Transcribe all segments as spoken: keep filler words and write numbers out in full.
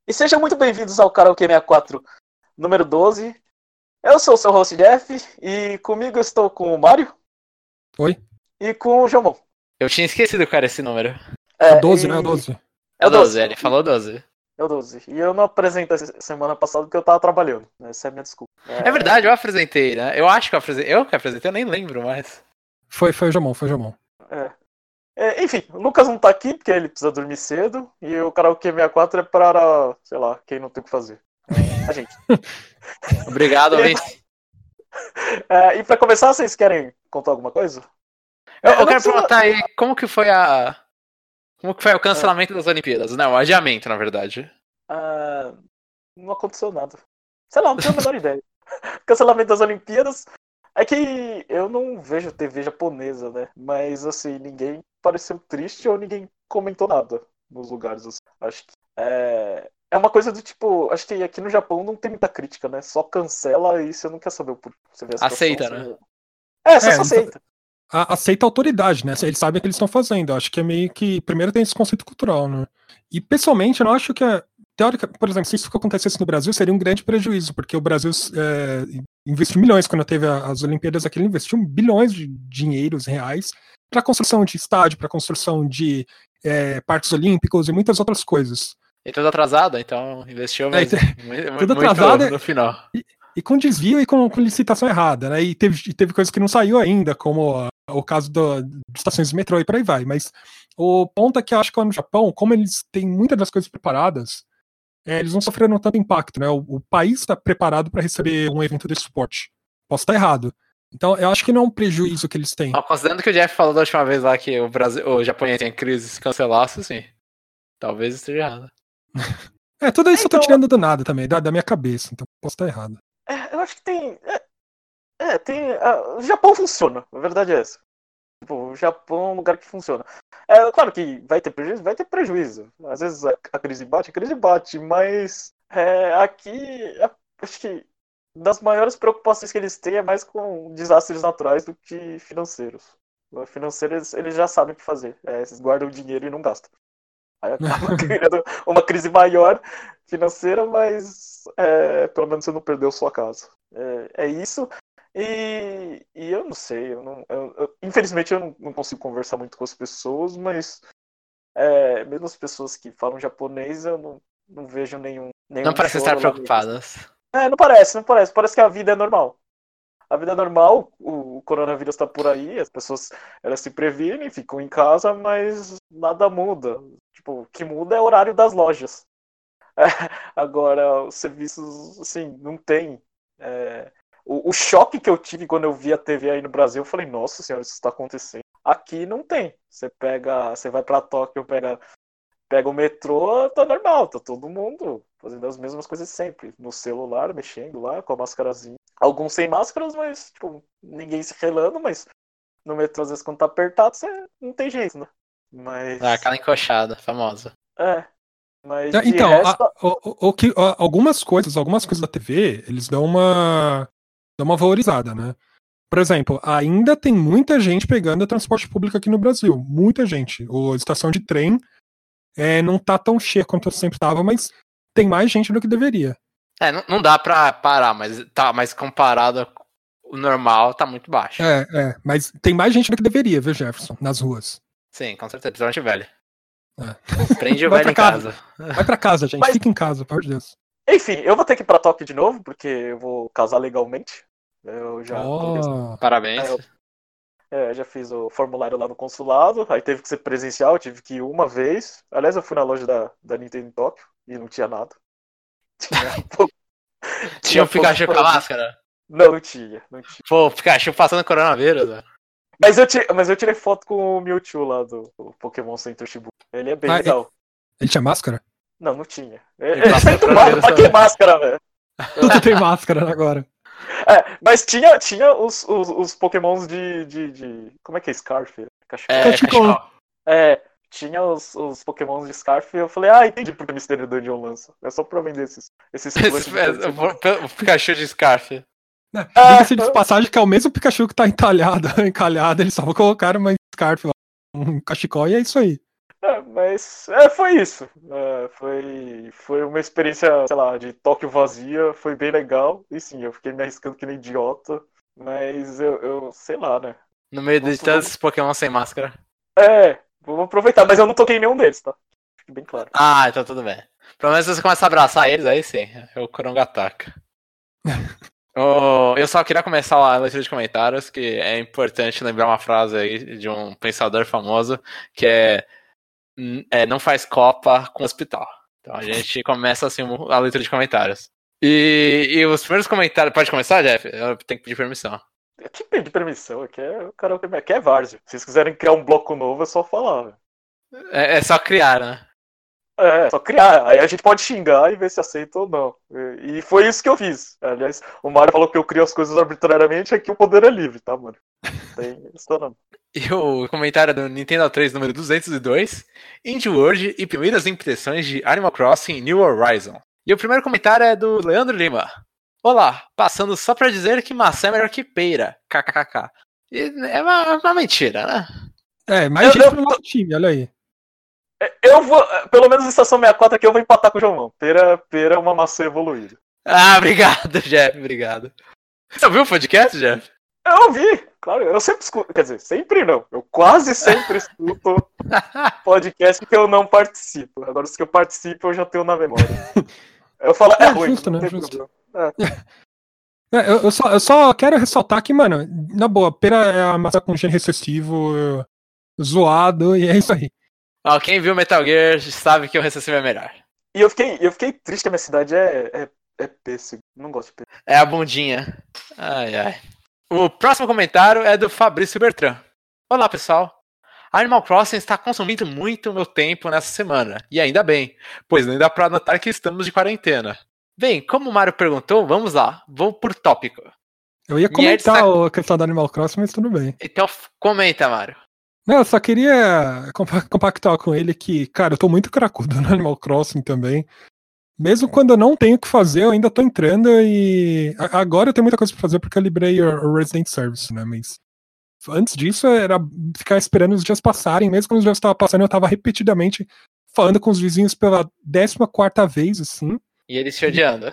E sejam muito bem-vindos ao Karaokê sessenta e quatro, número doze. Eu sou o seu host Jeff, e comigo estou com o Mário. Oi. E com o Jomon. Eu tinha esquecido qual era esse número. É, é doze, e... né? É doze. É o doze, ele falou doze. É o doze. E eu não apresentei semana passada porque eu tava trabalhando. Essa é a minha desculpa. É, é verdade, eu apresentei, né? Eu acho que eu apresentei. Eu que apresentei, eu nem lembro mais. Foi, foi o Jomon, foi o Jomon. É. É, enfim, o Lucas não tá aqui porque ele precisa dormir cedo. E o Karaokê sessenta e quatro é para, sei lá, quem não tem o que fazer. É, a gente. Obrigado, e, é, e pra começar, vocês querem contar alguma coisa? Eu, eu, eu quero precisa... perguntar aí como que foi a. Como que foi o cancelamento é. das Olimpíadas? Não, o adiamento, na verdade. Ah, não aconteceu nada. Sei lá, não tenho a menor ideia. Cancelamento das Olimpíadas. É que eu não vejo T V japonesa, né? Mas assim, ninguém pareceu triste ou ninguém comentou nada nos lugares. Assim. Acho que é... é uma coisa do tipo. Acho que aqui no Japão não tem muita crítica, né? Só cancela e você não quer saber o porquê. Você vê a situação, aceita, você... né? É, você é, só aceita. A, aceita a autoridade, né? Eles sabem o que eles estão fazendo. Eu acho que é meio que. Primeiro tem esse conceito cultural, né? E pessoalmente, eu não acho que é. Teórica, por exemplo, se isso acontecesse no Brasil, seria um grande prejuízo, porque o Brasil é, investiu milhões quando teve as Olimpíadas aqui, ele investiu bilhões de dinheiros reais para construção de estádio, para construção de é, parques olímpicos e muitas outras coisas. E tudo atrasado, então investiu mesmo. É, muito, tudo muito atrasado no final. E, e com desvio e com, com licitação errada, né? E teve, teve coisas que não saiu ainda, como a, o caso do, de estações de metrô e por aí vai. Mas o ponto é que eu acho que lá no Japão, como eles têm muitas das coisas preparadas, É, eles não sofreram tanto impacto, né? O, o país está preparado para receber um evento desse suporte. Posso estar errado. Então, eu acho que não é um prejuízo que eles têm. Ah, considerando que o Jeff falou da última vez lá que o, Brasil, o Japão ia ter crise se cancelasse, sim. Talvez esteja errado. É, tudo isso então, eu tô tirando do nada também, da, da minha cabeça. Então, posso estar errado. É, eu acho que tem... É, é tem... Uh, o Japão funciona, a verdade é essa. Tipo, o Japão é um lugar que funciona. É claro que vai ter prejuízo, vai ter prejuízo. Às vezes a, a crise bate, a crise bate, mas é, aqui é, acho que das maiores preocupações que eles têm é mais com desastres naturais do que financeiros. Financeiros eles já sabem o que fazer. É, eles guardam o dinheiro e não gastam. Aí acaba criando uma crise maior financeira, mas é, pelo menos você não perdeu sua casa. É, é isso. E, e eu não sei, eu não, eu, eu, infelizmente eu não, não consigo conversar muito com as pessoas, mas é, mesmo as pessoas que falam japonês, eu não, não vejo nenhum, nenhum. Não parece estar preocupadas. É, não parece, não parece. Parece que a vida é normal. A vida é normal, o, o coronavírus está por aí, as pessoas elas se previnem, ficam em casa, mas nada muda. Tipo, o que muda é o horário das lojas. É, agora, os serviços, assim, não tem. É, O, o choque que eu tive quando eu vi a T V aí no Brasil, eu falei, nossa senhora, isso está acontecendo. Aqui não tem. Você pega, você vai pra Tóquio, pega, pega o metrô, tá normal, tá todo mundo fazendo as mesmas coisas sempre. No celular, mexendo lá, com a máscarazinha. Alguns sem máscaras, mas, tipo, ninguém se relando, mas no metrô, às vezes, quando tá apertado, você não tem jeito, né? Mas... Ah, aquela encoxada, famosa. É. Mas então, resto... a, o, o que, a, algumas coisas, algumas coisas da T V, eles dão uma... dá uma valorizada, né? Por exemplo, ainda tem muita gente pegando transporte público aqui no Brasil. Muita gente. A estação de trem é, não tá tão cheia quanto sempre estava, mas tem mais gente do que deveria. É, não, não dá pra parar, mas, tá, mas comparado ao normal, tá muito baixo. É, é, mas tem mais gente do que deveria, viu, Jefferson? Nas ruas. Sim, com certeza. Principalmente velho. É. Prende o velho em casa. casa. Vai pra casa, gente. Mas... Fica em casa, pelo amor de Deus. Enfim, eu vou ter que ir pra Tóquio de novo, porque eu vou casar legalmente. Eu já. Oh. Parabéns. É, eu, é, já fiz o formulário lá no consulado, aí teve que ser presencial, eu tive que ir uma vez. Aliás, eu fui na loja da, da Nintendo em Tóquio e não tinha nada. Tinha pouco. Tinha o Pikachu com a máscara? Não, não tinha, não tinha. Pô, o Pikachu passando coronavírus, velho. Mas eu, tirei, mas eu tirei foto com o Mewtwo lá do, do Pokémon Center Shibuya. Ele é bem ah, legal. Ele, ele tinha máscara? Não, não tinha. Ele, ele sai tomado, pra que máscara, velho? Tudo tem máscara agora. É, mas tinha, tinha os, os, os Pokémons de, de, de. Como é que é Scarf? Cachecol. É, Cachecol. É, tinha os, os Pokémons de Scarf e eu falei, ah, entendi porque o Mistério Dungeon lança. É só pra vender esses. esses o Pikachu de Scarf. Ah, diga-se de passagem que é o mesmo Pikachu que tá entalhado, encalhado, eles só colocaram uma Scarf lá, um cachecol e é isso aí. É, mas é, foi isso. É, foi, foi uma experiência, sei lá, de Tóquio vazia, foi bem legal. E sim, eu fiquei me arriscando que nem idiota, mas eu, eu sei lá, né? No meio de Vamos- todos vamos- esses Pokémon sem máscara. É, vamos aproveitar, mas eu não toquei em nenhum deles, tá? Fique bem claro. Ah, então tudo bem. Pelo menos se você começar a abraçar eles, aí sim. É o Korongataka. Oh, eu só queria começar a leitura de comentários, que é importante lembrar uma frase aí de um pensador famoso, que é, é não faz copa com hospital. Então a gente começa assim a leitura de comentários. E, e os primeiros comentários... Pode começar, Jeff? Eu tenho que pedir permissão. Eu te pedi permissão, aqui é, o cara, aqui é várzea. Se vocês quiserem criar um bloco novo, é só falar, velho. É, é só criar, né? É, só criar. Aí a gente pode xingar e ver se aceita ou não. E foi isso que eu fiz. Aliás, o Mario falou que eu crio as coisas arbitrariamente, aqui o poder é livre, tá, mano? Tem isso não. E o comentário do Nintendo três, número duzentos e dois, Indie World e primeiras impressões de Animal Crossing New Horizon. E o primeiro comentário é do Leandro Lima. Olá, passando só pra dizer que maçã é melhor que peira, kkkk. E é uma, uma mentira, né? É, mais Eu- gente eu pro nosso time, olha aí. Eu vou, pelo menos em Estação sessenta e quatro aqui eu vou empatar com o João. Pera, pera é uma maçã evoluída. Ah, obrigado, Jeff, obrigado. Você ouviu o podcast, Jeff? Eu ouvi, claro, eu sempre escuto, quer dizer, sempre não. Eu quase sempre escuto podcast que eu não participo. Agora os que eu participo eu já tenho na memória. Eu falo, é, É ruim, justo, não né? tem Justo. problema. É. É, eu, eu só, eu só quero ressaltar que, mano, na boa, pera é a maçã com gene recessivo, eh, zoado, e é isso aí. Ó, quem viu Metal Gear sabe que o recessivo é melhor. E eu fiquei, eu fiquei triste que a minha cidade é, é, é pêssego. Não gosto de pêssego. É a bundinha. Ai, ai. O próximo comentário é do Fabrício Bertrand. Olá, pessoal. Animal Crossing está consumindo muito meu tempo nessa semana. E ainda bem, pois nem dá pra notar que estamos de quarentena. Bem, como o Mario perguntou, vamos lá. Vou por tópico. Eu ia Minha comentar edição- a questão do Animal Crossing, mas tudo bem. Então, f- comenta, Mario. Não, eu só queria compa- compactuar com ele que, cara, eu tô muito cracudo no Animal Crossing também. Mesmo quando eu não tenho o que fazer, eu ainda tô entrando e. a- Agora eu tenho muita coisa pra fazer porque eu liberei o o Resident Service, né? Mas antes disso era ficar esperando os dias passarem. Mesmo quando os dias estavam passando, eu tava repetidamente falando com os vizinhos pela décima quarta vez, assim. E ele se odiando.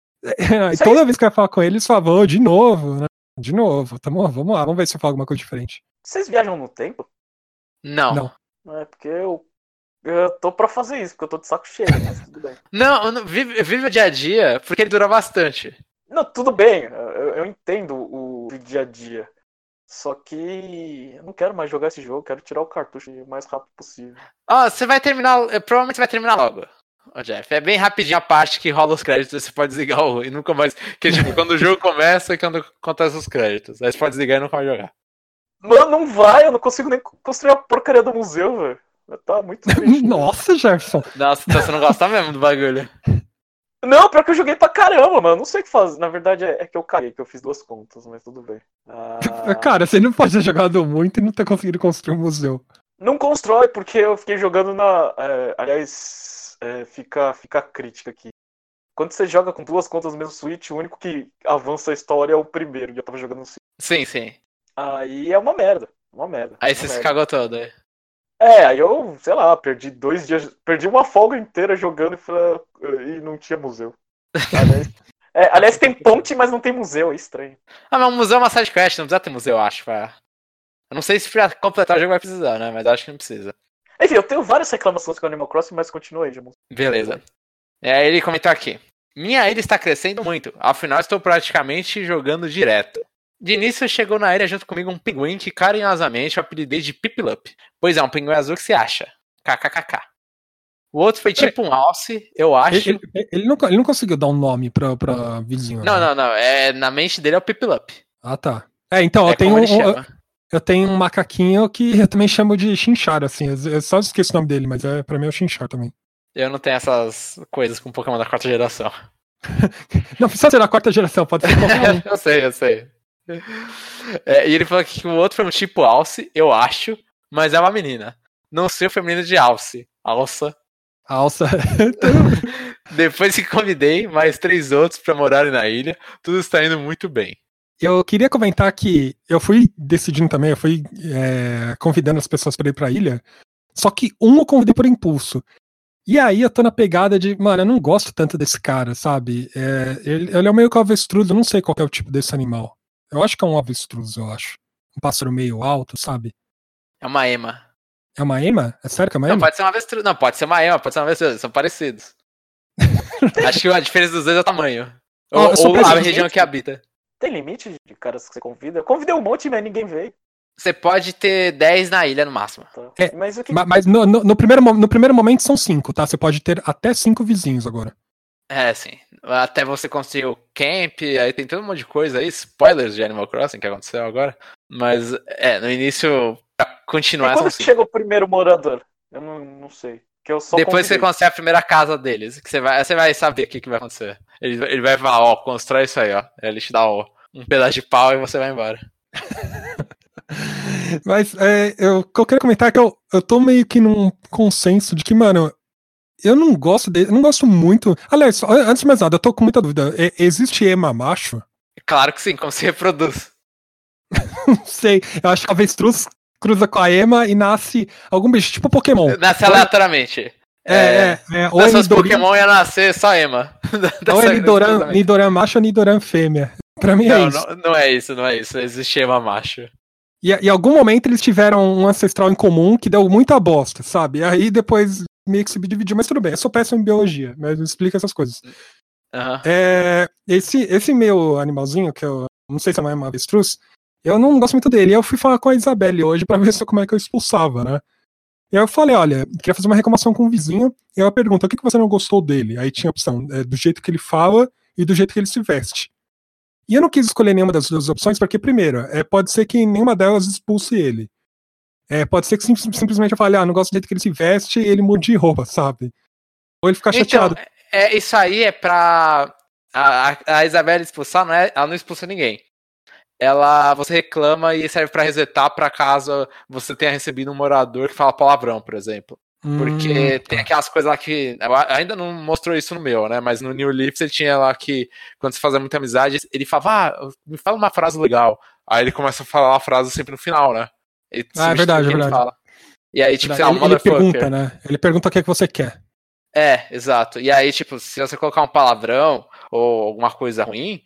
E Isso toda vez que eu ia falar com eles, falavam, "Ô, de novo, né? De novo, tamo, vamos lá, vamos ver se eu falo alguma coisa diferente." Vocês viajam no tempo? Não. Não. Não, É porque eu, eu tô pra fazer isso, porque eu tô de saco cheio, mas tudo bem. não, não, vive, vive o dia a dia, porque ele dura bastante. Não, tudo bem, eu, eu entendo o dia a dia. Só que eu não quero mais jogar esse jogo, quero tirar o cartucho o mais rápido possível. Ó, você vai terminar, eh, provavelmente você vai terminar logo. Ô, Jeff, é bem rapidinho a parte que rola os créditos, você pode desligar o e nunca mais. Que tipo, quando o jogo começa e quando acontece os créditos. Aí você pode desligar e nunca mais jogar. Mano, não vai, eu não consigo nem construir a porcaria do museu, velho. Tá muito triste. Nossa, Jefferson. Nossa, então você não gosta mesmo do bagulho. Não, pior que eu joguei pra caramba, mano. Não sei o que fazer. Na verdade é, é que eu caí, que eu fiz duas contas, mas tudo bem. Ah, Cara, você não pode ter jogado muito e não ter conseguido construir um museu. não constrói, porque eu fiquei jogando na. É, aliás, é, fica, fica a crítica aqui. Quando você joga com duas contas no mesmo Switch, o único que avança a história é o primeiro, e eu tava jogando no Switch. Sim, sim. Aí é uma merda. Uma merda. Aí uma você se merda. cagou todo. Aí. É, aí eu, sei lá, perdi dois dias. Perdi uma folga inteira jogando e, falei, e não tinha museu. Aliás, é, aliás, tem ponte, mas não tem museu, é estranho. Ah, mas o museu é uma sidequest, não precisa ter museu, eu acho. Pra... Eu não sei se pra completar o jogo vai precisar, né? Mas acho que não precisa. Enfim, eu tenho várias reclamações com o Animal Crossing, mas continua aí, Jamon. Beleza. É, ele comentou aqui. Minha ilha está crescendo muito, afinal estou praticamente jogando direto. De início chegou na ilha junto comigo um pinguim que carinhosamente eu apelidei de Pipilup, pois é um pinguim azul que se acha. KKKK. O outro foi tipo um alce, eu acho. Ele, ele- ele não, ele não conseguiu dar um nome pra, pra vizinho. Não, né? não, não. É, na mente dele é o Pipilup. Ah, tá. É, então, É eu tenho, como ele um, eu, chama. eu tenho um macaquinho que eu também chamo de Chinchar, assim. Eu, eu só esqueço o nome dele, mas é, pra mim é o Chinchar também. Eu não tenho essas coisas com Pokémon da quarta geração. Não precisa ser da quarta geração, pode ser qualquer um. Eu sei, eu sei. É, e ele falou que o outro foi um tipo alce, eu acho, mas é uma menina. Não sei o feminino de alce. Alça. Alça. Depois que convidei mais três outros pra morarem na ilha, tudo está indo muito bem. Eu queria comentar que eu fui decidindo também, eu fui é, convidando as pessoas para ir pra ilha. Só que um eu convidei por impulso. E aí eu tô na pegada de, mano, eu não gosto tanto desse cara, sabe? É, ele, ele é meio que um avestruz, eu não sei qual é o tipo desse animal. Eu acho que é um avestruz, eu acho. Um pássaro meio alto, sabe? É uma ema. É uma ema? É sério que é uma Não, ema? pode ser uma avestruz. Não, pode ser uma ema, pode ser uma avestruz. São parecidos. Acho que a diferença dos dois é o tamanho. Ó, Ou, só ou pra a gente- região que habita. Tem limite de caras que você convida? Eu convidei um monte, mas ninguém veio. Você pode ter dez na ilha no máximo. Tá. É, Mas o que. Ma- Mas no, no- no primeiro, mo- no primeiro momento são cinco, tá? Você pode ter até cinco vizinhos agora. É, sim. Até você conseguir o camp, aí tem todo um monte de coisa aí, spoilers de Animal Crossing que aconteceu agora. Mas, é, no início, pra E continuar, quando são cinco. chega o primeiro morador? Eu não, não sei. Que eu só Depois você convidei. consegue a primeira casa deles, que você vai, você vai saber o que, que vai acontecer. Ele, ele vai falar, ó, constrói isso aí, ó. Aí ele te dá ó, um pedaço de pau e você vai embora. Mas é, eu, o que eu queria comentar é que eu, eu tô meio que num consenso de que, mano, eu não gosto dele, eu não gosto muito. Aliás, só- antes de mais nada, eu tô com muita dúvida. É, existe ema macho? Claro que sim, como se reproduz. Não sei. Eu acho que a avestruz cruza com a ema e nasce algum bicho, tipo Pokémon. Nasce Ou- aleatoriamente. É, é, é. Ou Se é fosse Nidoran, Pokémon ia nascer só Ema. ou é Nidoran, Nidoran macho ou Nidoran fêmea. Pra mim é Não, isso. não, não é isso, não é isso. Existe Ema macho. E e em algum momento eles tiveram um ancestral em comum que deu muita bosta, sabe? E aí depois meio que se dividiu, mas tudo bem, eu sou péssimo em biologia, mas me explica essas coisas. Aham. É, esse, esse meu animalzinho, que eu não sei se é uma avestruz, eu não gosto muito dele. Eu fui falar com a Isabelle hoje pra ver se, como é que eu expulsava, né? E aí eu falei, olha, queria fazer uma reclamação com o vizinho, e ela pergunta, o que, que você não gostou dele? Aí tinha a opção, é, do jeito que ele fala e do jeito que ele se veste. E eu não quis escolher nenhuma das duas opções, porque, primeiro, é, pode ser que nenhuma delas expulse ele. É, pode ser que sim- simplesmente eu fale, ah, não gosto do jeito que ele se veste e ele mude de roupa, sabe? Ou ele ficar Então, chateado. é, isso aí é pra. A, a, a Isabelle expulsar, não é, ela não expulsa ninguém. Ela, você reclama e serve pra resetar pra caso você tenha recebido um morador que fala palavrão, por exemplo. Porque Hum, tem tá. aquelas coisas lá que. Ainda não mostrou isso no meu, né? Mas no New Leaf você tinha lá que, quando você fazia muita amizade, ele falava, ah, me fala uma frase legal. Aí ele começa a falar a frase sempre no final, né? Ele Ah, é substitui verdade, o que é ele verdade. fala. E aí, tipo, sei lá, ele, ele motherfucker. pergunta, né? Ele pergunta o que, é que você quer. É, exato. E aí, tipo, se você colocar um palavrão ou alguma coisa ruim,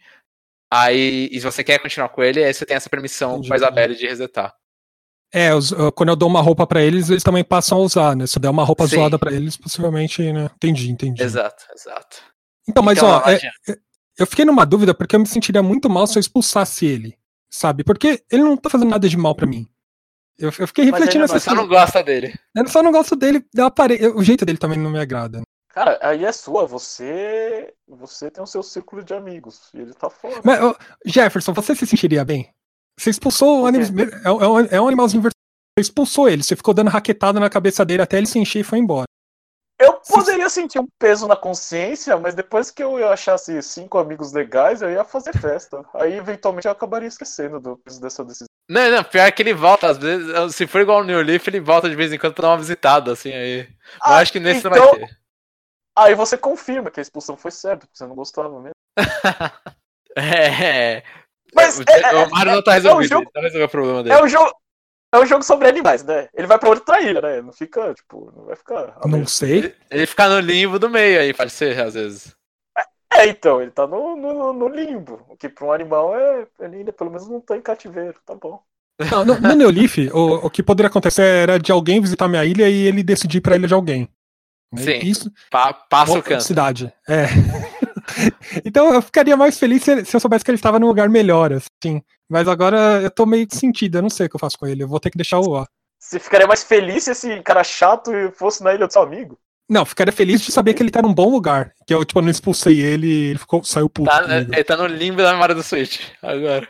aí, e se você quer continuar com ele, aí você tem essa permissão Entendi, com a Isabelle de resetar. É, os- eu- quando eu dou uma roupa pra eles, eles também passam a usar, né? Se eu der uma roupa Sim. zoada pra eles, possivelmente, né? Entendi, entendi. Exato, exato. Então, mas Então, ó, não é- adianta. é- eu fiquei numa dúvida porque eu me sentiria muito mal se eu expulsasse ele, sabe? Porque ele não tá fazendo nada de mal pra mim. Eu, eu fiquei Mas refletindo ele essa não- Você não gosta dele. Eu só não gosto dele, da apare... o jeito dele também não me agrada. Cara, aí é sua. Você. Você tem o seu círculo de amigos. E ele tá fora. Mas, ô, Jefferson, você se sentiria bem? Você expulsou o Por quê? anim... é, um- é um- é um animalzinho vertical. Você expulsou ele, você ficou dando raquetada na cabeça dele até ele se encher e foi embora. Eu poderia sentir um peso na consciência, mas depois que eu achasse cinco amigos legais, eu ia fazer festa. Aí, eventualmente, eu acabaria esquecendo do peso dessa decisão. Não, não, pior que ele volta, às vezes, se for igual o New Leaf, ele volta de vez em quando pra dar uma visitada, assim, aí. Mas eu Ah, acho que nesse então- não vai ter. Aí você confirma que a expulsão foi certa, porque você não gostava mesmo. É. Mas o, é- é- o Mario não tá é- é resolvido, um jogo- ele tá resolvendo o problema dele. É um jogo. É um jogo sobre animais, né? Ele vai pra outra ilha, né? Não fica, tipo, não vai ficar. Não sei. Ele, ele fica no limbo do meio aí, pode ser, às vezes. É, então, ele tá no, no, no limbo. O que pra um animal é. Ele ainda pelo menos não tá em cativeiro, tá bom. Não, no, no Neolif, o, o que poderia acontecer era de alguém visitar minha ilha e ele decidir ir pra ilha de alguém. Sim. Isso, Pa- passa o outra canto. cidade. É. Então eu ficaria mais feliz se, se eu soubesse que ele estava num lugar melhor, assim. Mas agora eu tô meio sentido, eu não sei o que eu faço com ele. Eu vou ter que deixar o lá. Você ficaria mais feliz se esse cara chato fosse na ilha do seu amigo? Não, ficaria feliz de saber que ele tá num bom lugar. Que eu, tipo, não expulsei ele e ele ficou, saiu puto Tá, comigo. ele tá no limbo da memória do Switch. Agora.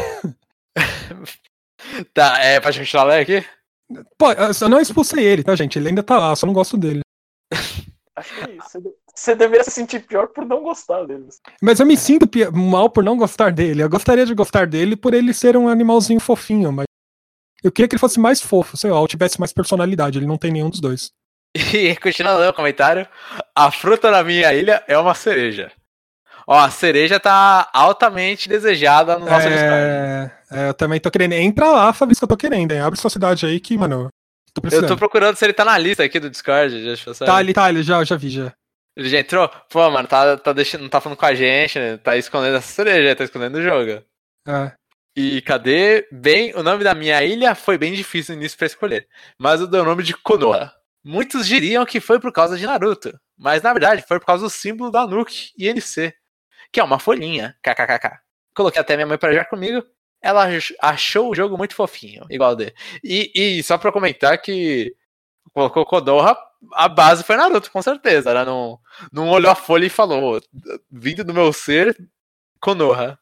Tá, é pra gente continuar ler aqui? Pô, eu não expulsei ele, tá, gente? Ele ainda tá lá, só não gosto dele. Acho que você, de- você deveria se sentir pior por não gostar dele. Mas eu me sinto pi- mal por não gostar dele. Eu gostaria de gostar dele por ele ser um animalzinho fofinho, mas eu queria que ele fosse mais fofo, sei lá, ou tivesse mais personalidade. Ele não tem nenhum dos dois. E continuando lendo o comentário, a fruta na minha ilha é uma cereja. Ó, a cereja tá altamente desejada no nosso Discord. É, é, eu também tô querendo. Entra lá, Fabrício, que eu tô querendo, hein? Abre sua cidade aí que, mano, Tô Eu precisando. tô procurando se ele tá na lista aqui do Discord. Deixa eu Tá ali, tá ali, já, já vi, já. Ele já entrou? Pô, mano, tá, tá deixando, não tá falando com a gente, né? Tá escondendo essa cereja, tá escondendo o jogo. É. E cadê? Bem, o nome da minha ilha foi bem difícil no início pra escolher, mas eu dei o nome de Konoha. Muitos diriam que foi por causa de Naruto, mas na verdade foi por causa do símbolo da Nuke I N C, que é uma folhinha, kkkk. Coloquei até minha mãe pra jogar comigo, ela achou o jogo muito fofinho, igual dele. E, e só pra comentar que colocou Konoha, a base foi Naruto, com certeza. Ela não, não olhou a folha e falou, vindo do meu ser, Konoha.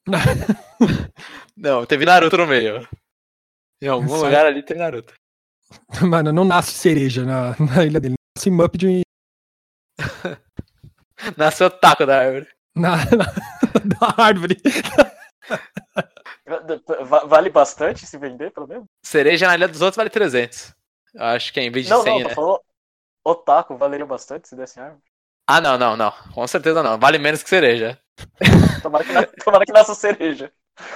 Não, teve Naruto no meio. Em algum Só- lugar ali tem Naruto. Mano, não nasce cereja na, na ilha dele. Nasce Mup de. Nasceu taco da árvore. Na, na, da árvore. Va- Vale bastante se vender, pelo menos? Cereja na ilha dos outros vale trezentos. Eu acho que é em vez de Não, cem, não, né? tu falou otaku, valeria bastante se desse árvore. Ah, não, não, não. Com certeza não. Vale menos que cereja. Tomara que, na- tomara que nasça cereja.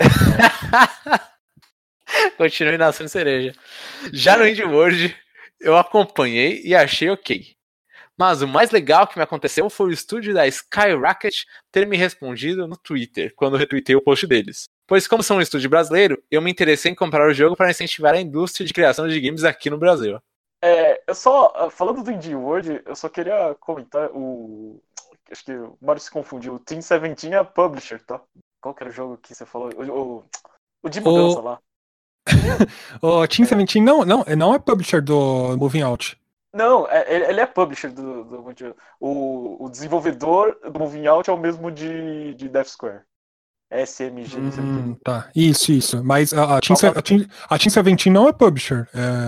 Continue nascendo cereja. Já no Indie World, eu acompanhei e achei ok. Mas o mais legal que me aconteceu foi o estúdio da Skyrocket ter me respondido no Twitter, quando eu retuitei o post deles. Pois como são um estúdio brasileiro, eu me interessei em comprar o jogo para incentivar a indústria de criação de games aqui no Brasil. É, eu só, falando do Indie World, eu só queria comentar o. Acho que o Mário se confundiu. O Team Seventeen é publisher, tá? Qual que era o jogo que você falou? O, o, o de mudança O- lá. O Team Seventeen não, não, não é publisher do Moving Out. Não, é- ele ele é publisher do. do o, o desenvolvedor do Moving Out é o mesmo de, de Death Square. S M G, não sei o Hum, que. tá. Isso, isso. Mas a, a, Team, Se- a, Team, a Team Seventeen não é publisher.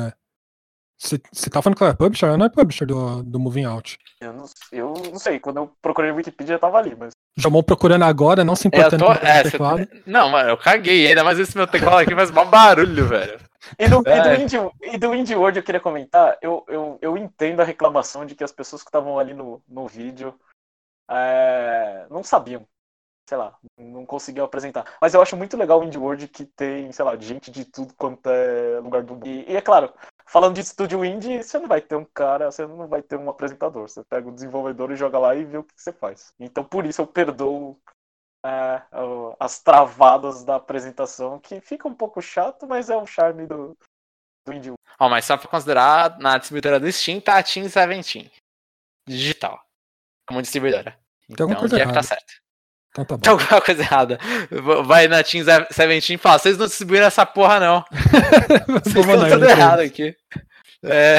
Você tá falando que ela é publisher? Ela não é publisher do, do Moving Out. Eu não, eu não sei, quando eu procurei no Wikipedia tava ali, mas. Jamon procurando agora, não se Eu importando tô... com o é, teclado. cê- Não, mano, eu caguei. Ainda mais esse meu teclado aqui faz mó barulho, velho. E do, e, É. do Indie, e do Indie World eu queria comentar, eu, eu, eu entendo a reclamação de que as pessoas que estavam ali no, no vídeo é, não sabiam, sei lá, não conseguiam apresentar. Mas eu acho muito legal o Indie World que tem, sei lá, gente de tudo quanto é lugar do mundo. E, e é claro, falando de estúdio indie, você não vai ter um cara, você não vai ter um apresentador. Você pega o desenvolvedor e joga lá e vê o que você faz. Então por isso eu perdoo é, o- as travadas da apresentação, que fica um pouco chato, mas é o charme do, do Indie World. Ó, mas só pra considerar, na distribuidora do Steam tá a Team Seventeen. Digital. Como distribuidora. Então, alguma coisa o Jeff tá errada. certo. Então tá bom. Tem alguma coisa errada. Vai na Team Seventeen e fala, vocês não distribuíram essa porra, não. Vocês Vou mandar estão tudo ele pra errado eles. aqui. É...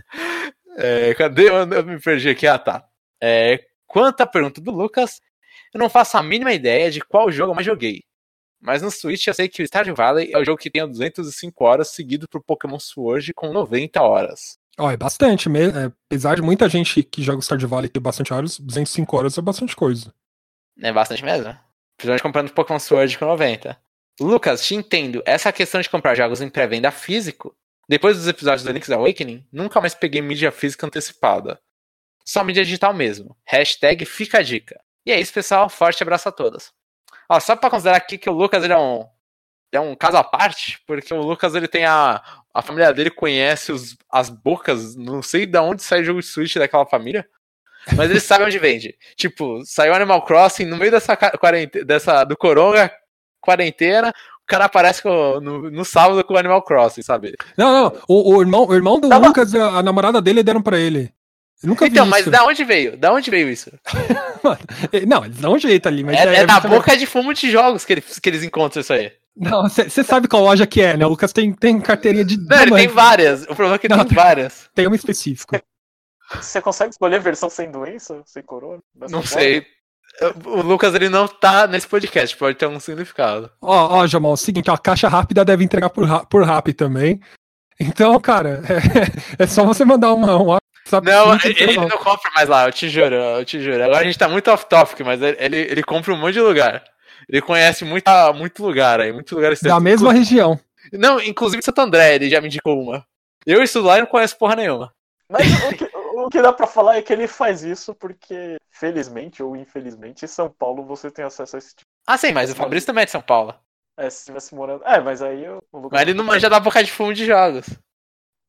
É, cadê? Eu eu me perdi aqui. Ah, tá. É, quanto à pergunta do Lucas, eu não faço a mínima ideia de qual jogo eu mais joguei. Mas no Switch eu sei que o Stardew Valley é o jogo que tem duzentas e cinco horas, seguido por Pokémon Sword com noventa horas. Ó, é bastante mesmo. É, apesar de muita gente que joga o Stardew Valley ter bastante horas, duzentas e cinco horas é bastante coisa. É bastante mesmo. Principalmente comprando Pokémon Sword com noventa. Lucas, te entendo. Essa questão de comprar jogos em pré-venda físico, depois dos episódios do Link's Awakening, nunca mais peguei mídia física antecipada. Só mídia digital mesmo. Hashtag fica a dica. E é isso, pessoal. Forte abraço a todos. Ó, só pra considerar aqui que o Lucas ele é um, é um caso à parte, porque o Lucas ele tem a. A família dele conhece os, as bocas, não sei de onde sai o jogo de Switch daquela família, mas eles sabem onde vende. Tipo, saiu Animal Crossing no meio dessa quarentena, dessa, do Coronga, quarentena, o cara aparece com, no, no sábado com o Animal Crossing, sabe? Não, não. O, o irmão, o irmão do Tava- Lucas, a, a namorada dele deram pra ele. Eu nunca Então, vi mas isso. da onde veio? Da onde veio isso? Não, eles dão um jeito ali, mas É, é da justamente- boca de fumo de jogos que eles, que eles encontram isso aí. Não, você sabe qual loja que é, né? O Lucas tem, tem carteirinha de. Não, ele tamanho. tem várias. O problema é que ele Não, tem várias. Tem uma específica. Você consegue escolher versão sem doença, sem corona? Dessa Não forma? sei. O Lucas, ele não tá nesse podcast, pode ter um significado. Ó, ó, Jamal, é o seguinte, ó, a caixa rápida deve entregar por, ra- por rap também. Então, cara, é, é só você mandar uma, um WhatsApp. Não, que ele não. não compra mais lá, eu te juro, eu te juro. Agora a gente tá muito off-topic, mas ele, ele, ele compra um monte de lugar. Ele conhece muita, muito lugar aí, muito lugar Da extenso. mesma região. Não, inclusive Santo André, ele já me indicou uma. Eu estudo lá e não conheço porra nenhuma. Mas o que, o que dá pra falar é que ele faz isso porque, felizmente ou infelizmente, em São Paulo você tem acesso a esse tipo. Ah, sim, mas o Fabrício também é de São Paulo. É, se estivesse morando. É, mas aí eu, o Lucas. Mas ele não manja da boca de fumo de jogos.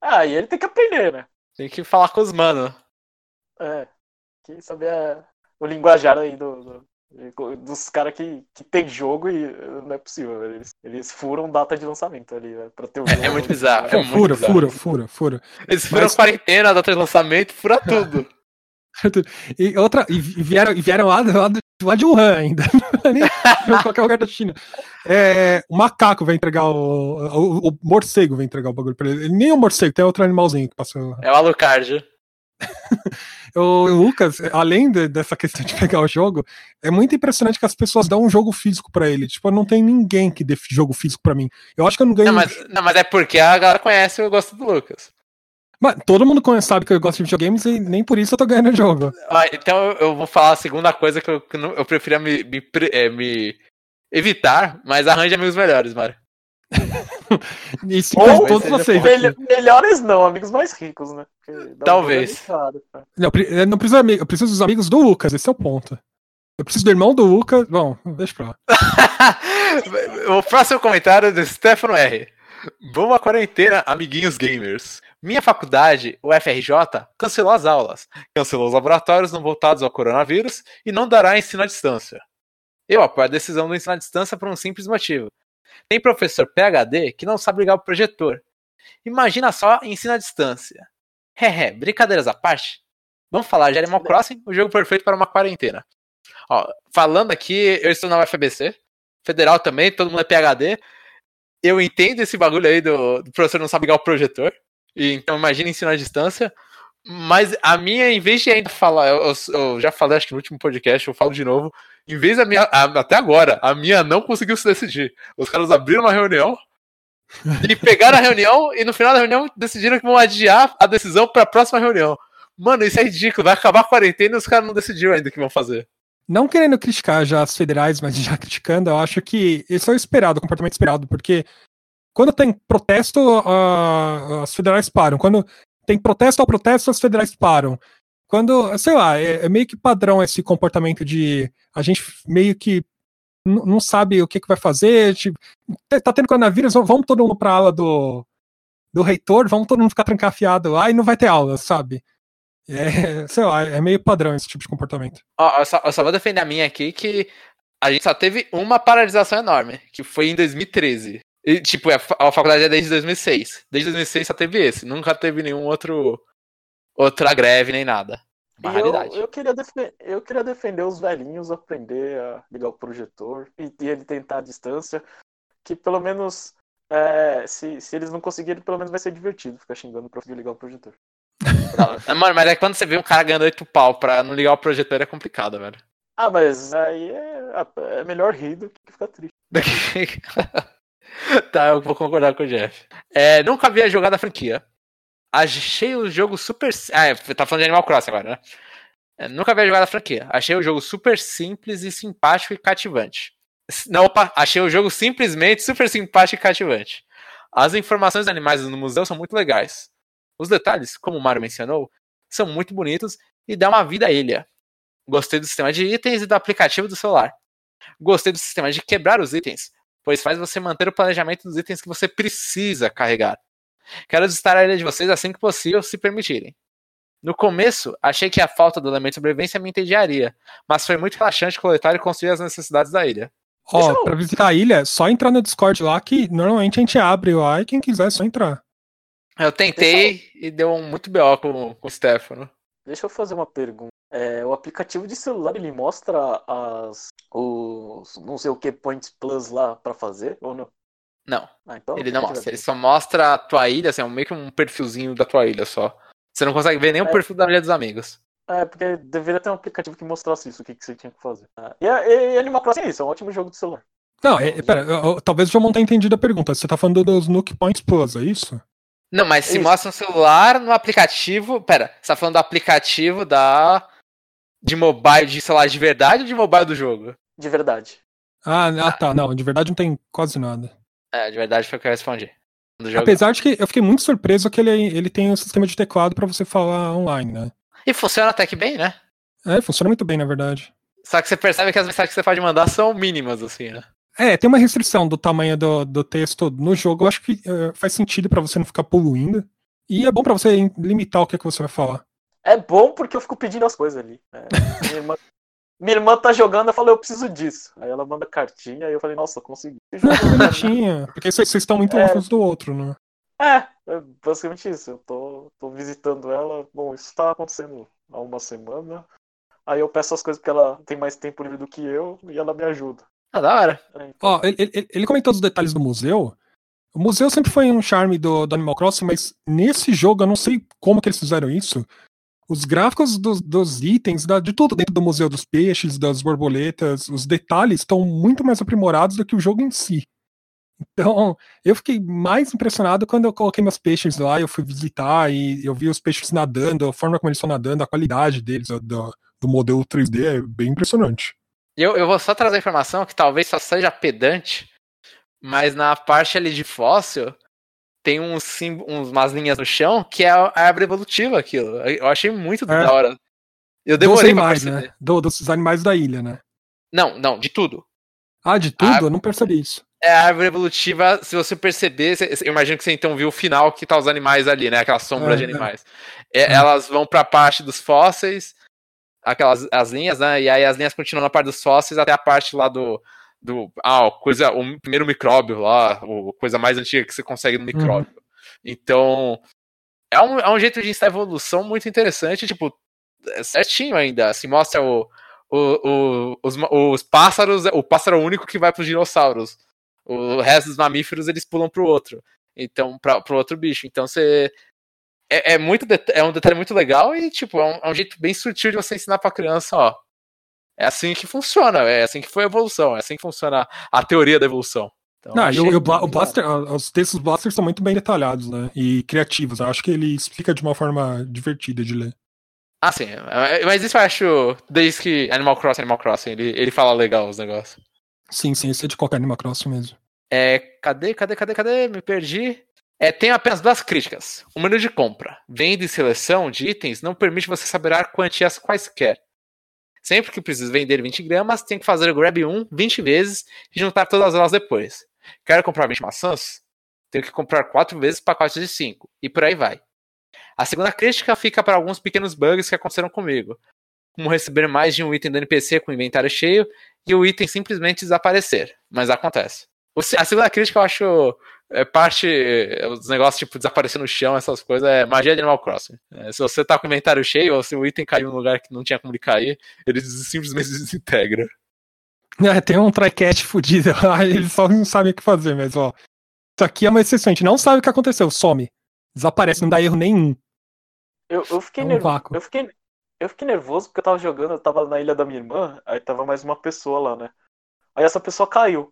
Ah, e ele tem que aprender, né? Tem que falar com os manos. É. Tem que saber a, o linguajar aí do, do, dos caras que, que tem jogo e não é possível. Eles, eles furam data de lançamento ali, né, pra ter o jogo. É muito bizarro. É muito fura, bizarro. fura, fura, fura. Eles furam Mas- quarentena, data de lançamento, fura tudo. E outra, e vieram, e vieram lá, lá, do- lá de Wuhan ainda. Nem em qualquer lugar da China. É, o macaco vai entregar o, o. O morcego vai entregar o bagulho pra ele. Nem o morcego, tem outro animalzinho que passou. É o Alucard. O Lucas, além de- dessa questão de pegar o jogo, é muito impressionante que as pessoas dão um jogo físico pra ele. Tipo, não tem ninguém que dê jogo físico pra mim. Eu acho que eu não ganho. Não, mas, não, mas é porque a galera conhece o gosto do Lucas. Mas todo mundo conhece, sabe que eu gosto de videogames e nem por isso eu tô ganhando o jogo. Ah, então eu, eu vou falar a segunda coisa que eu, que não- eu preferia me, me, pre- é, me evitar, mas arranje amigos melhores, Mário. E sim, Ou todos seja, vocês. Melho- aqui. melhores não, amigos mais ricos, né? Porque dar um Talvez. jogo é meio caro, cara. Não, pri- eu não preciso, de ami- eu preciso dos amigos do Lucas, esse é o ponto. Eu preciso do irmão do Lucas. Bom, deixa pra lá. O próximo comentário é do Stefano R. Boa quarentena, amiguinhos gamers. Minha faculdade, o F R J, cancelou as aulas, cancelou os laboratórios não voltados ao coronavírus e não dará ensino à distância. Eu apoio a decisão do ensino à distância por um simples motivo. Tem professor P H D que não sabe ligar o projetor. Imagina só ensino à distância. Hehe, brincadeiras à parte. Vamos falar de Animal Crossing, o jogo perfeito para uma quarentena. Ó, falando aqui, eu estou na U F A B C, federal também, todo mundo é P H D. Eu entendo esse bagulho aí do, do professor não sabe ligar o projetor. E, então imagina ensino à distância. Mas a minha, em vez de ainda falar, eu, eu- eu já falei acho que no último podcast, eu falo de novo. Em vez da minha, a- até agora, a minha não conseguiu se decidir. Os caras abriram uma reunião e pegaram a reunião e no final da reunião decidiram que vão adiar a decisão para a próxima reunião. Mano, isso é ridículo. Vai acabar a quarentena e os caras não decidiram ainda o que vão fazer. Não querendo criticar já as federais, mas já criticando, eu acho que isso é o esperado, o comportamento esperado, porque quando tem protesto, ah, as federais param. Quando tem protesto ao protesto, as federais param. Quando, sei lá, é, é meio que padrão esse comportamento de a gente meio que n- não sabe o que, que vai fazer, tipo, tá tendo coronavírus, vamos todo mundo pra aula do, do reitor, vamos todo mundo ficar trancafiado lá e não vai ter aula, sabe? É, sei lá, é meio padrão esse tipo de comportamento. Ó, eu, só, eu só vou defender a minha aqui que a gente só teve uma paralisação enorme, que foi em dois mil e treze. E, tipo, a, fa- a faculdade é desde dois mil e seis. Desde dois mil e seis só teve esse. Nunca teve nenhum outro outra greve nem nada. Uma E eu, raridade. eu, queria defe- eu queria defender os velhinhos, aprender a ligar o projetor e, e ele tentar a distância, que pelo menos, é, se, se eles não conseguirem, pelo menos vai ser divertido ficar xingando pra ligar o projetor. Não, mano, mas é que quando você vê um cara ganhando oito pau pra não ligar o projetor é complicado, velho. Ah, mas aí é, é melhor rir do que ficar triste. Tá, eu vou concordar com o Jeff. É, nunca havia jogado a franquia. Achei o jogo super. Ah, é, tá falando de Animal Crossing agora, né? É, nunca havia jogado a franquia. Achei o jogo super simples e simpático e cativante. Não, opa, achei o jogo simplesmente super simpático e cativante. As informações dos animais no museu são muito legais. Os detalhes, como o Mario mencionou, são muito bonitos e dá uma vida à ilha. Gostei do sistema de itens e do aplicativo do celular. Gostei do sistema de quebrar os itens, pois faz você manter o planejamento dos itens que você precisa carregar. Quero visitar a ilha de vocês assim que possível, se permitirem. No começo, achei que a falta do elemento de sobrevivência me entediaria, mas foi muito relaxante coletar e construir as necessidades da ilha. Ó, Deixa eu- pra visitar a ilha, é só entrar no Discord lá, que normalmente a gente abre lá e quem quiser é só entrar. Eu tentei e deu um muito B O com, com o Stefano. Deixa eu fazer uma pergunta. É, o aplicativo de celular, ele mostra as, os não sei o que Points Plus lá pra fazer, ou não? Não, Ah, então ele não fica mostra. Ele tranquilo. só mostra a tua ilha, assim, é meio que um perfilzinho da tua ilha só. Você não consegue ver nem o É. perfil da ilha dos amigos. É, porque deveria ter um aplicativo que mostrasse isso, o que, que você tinha que fazer. Ah, e, e, e Animal Crossing é isso, é um ótimo jogo de celular. Não, é, pera, eu- eu- talvez eu não tenha entendido a pergunta. Você tá falando dos Nook Points Plus, é isso? Não, mas se Isso. mostra no celular, no aplicativo. Pera, você tá falando do aplicativo da. De mobile, de celular de verdade ou de mobile do jogo? De verdade. Ah, ah, tá, não, de verdade não tem quase nada. É, de verdade foi o que eu respondi. Do jogo. Apesar de que eu fiquei muito surpreso que ele, ele tem um sistema de teclado pra você falar online, né? E funciona até que bem, né? É, funciona muito bem, na verdade. Só que você percebe que as mensagens que você pode mandar são mínimas, assim, né? É, tem uma restrição do tamanho do, do texto no jogo. Eu acho que eh, faz sentido pra você não ficar poluindo. E é bom pra você limitar o que, é que você vai falar. É bom porque eu fico pedindo as coisas ali. É, minha, irmã, minha irmã tá jogando, eu falei, eu preciso disso. Aí ela manda cartinha, aí eu falei, nossa, consegui. Não, é bonitinha, porque vocês estão muito É. longe do outro, né? É, é basicamente isso. Eu tô, tô visitando ela. Bom, isso tá acontecendo há uma semana. Aí eu peço as coisas porque ela tem mais tempo livre do que eu e ela me ajuda. Ah, da hora. É, então. Ó, ele, ele, ele comentou os detalhes do museu. O museu sempre foi um charme do, do Animal Crossing, mas nesse jogo eu não sei como que eles fizeram isso. Os gráficos dos, dos itens, da, de tudo dentro do museu, dos peixes, das borboletas, os detalhes estão muito mais aprimorados do que o jogo em si. Então, eu fiquei mais impressionado quando eu coloquei meus peixes lá, eu fui visitar e eu vi os peixes nadando, a forma como eles estão nadando, a qualidade deles, do, do modelo três D é bem impressionante. Eu, eu vou só trazer a informação que talvez só seja pedante, mas na parte ali de fóssil tem uns, sim, uns umas linhas no chão que é a árvore evolutiva aquilo. Eu achei muito É. da hora. Eu Dos demorei pra animais, perceber. né? Do, dos animais da ilha, né? Não, não, de tudo. Ah, de tudo? A- Eu não percebi isso. É a árvore evolutiva, se você perceber, cê- eu imagino que você então viu o final que tá os animais ali, né? Aquela sombra É, de é. animais. É, É. Elas vão pra parte dos fósseis, aquelas as linhas, né? E aí as linhas continuam na parte dos fósseis até a parte lá do. do ah, coisa, o primeiro micróbio lá, a coisa mais antiga que você consegue no micróbio. Uhum. Então, é um, é um jeito de instar evolução muito interessante, tipo, é certinho ainda. Se mostra o, o, o, os, os pássaros, o pássaro único que vai pros dinossauros. O resto dos mamíferos eles pulam pro outro. Então, pra, pro outro bicho. Então você. É, é, muito é um detalhe muito legal e, tipo, é um, é um jeito bem sutil de você ensinar pra criança, ó. É assim que funciona, é assim que foi a evolução, é assim que funciona a teoria da evolução. Então, Não, achei... e o, o Buster, os textos do Buster são muito bem detalhados, né? E criativos. Eu acho que ele explica de uma forma divertida de ler. Ah, sim. Mas isso eu acho, desde que Animal Crossing, Animal Crossing, ele, ele fala legal os negócios. Sim, sim, esse é de qualquer Animal Crossing mesmo. É, cadê, cadê, cadê, cadê? Me perdi. É, tem apenas duas críticas. O menu de compra, venda e seleção de itens não permite você saber quantias quaisquer. Sempre que precisa vender vinte gramas, tem que fazer o grab um vinte vezes e juntar todas elas depois. Quero comprar vinte maçãs? Tenho que comprar quatro vezes pacotes de cinco. E por aí vai. A segunda crítica fica para alguns pequenos bugs que aconteceram comigo. Como receber mais de um item do N P C com o inventário cheio e o item simplesmente desaparecer. Mas acontece. A segunda crítica eu acho é parte. Os negócios tipo desaparecer no chão, essas coisas, é magia de Animal Crossing. É, se você tá com o inventário cheio ou se o item caiu num lugar que não tinha como ele cair, ele simplesmente desintegra. É, tem um try-catch fudido lá, eles só não sabem o que fazer, mas ó. Isso aqui é uma exceção, a gente não sabe o que aconteceu, some. Desaparece, não dá erro nenhum. Eu, eu, fiquei é um nervo... vácuo. eu, fiquei... eu fiquei nervoso porque eu tava jogando, eu tava na ilha da minha irmã, aí tava mais uma pessoa lá, né? Aí essa pessoa caiu.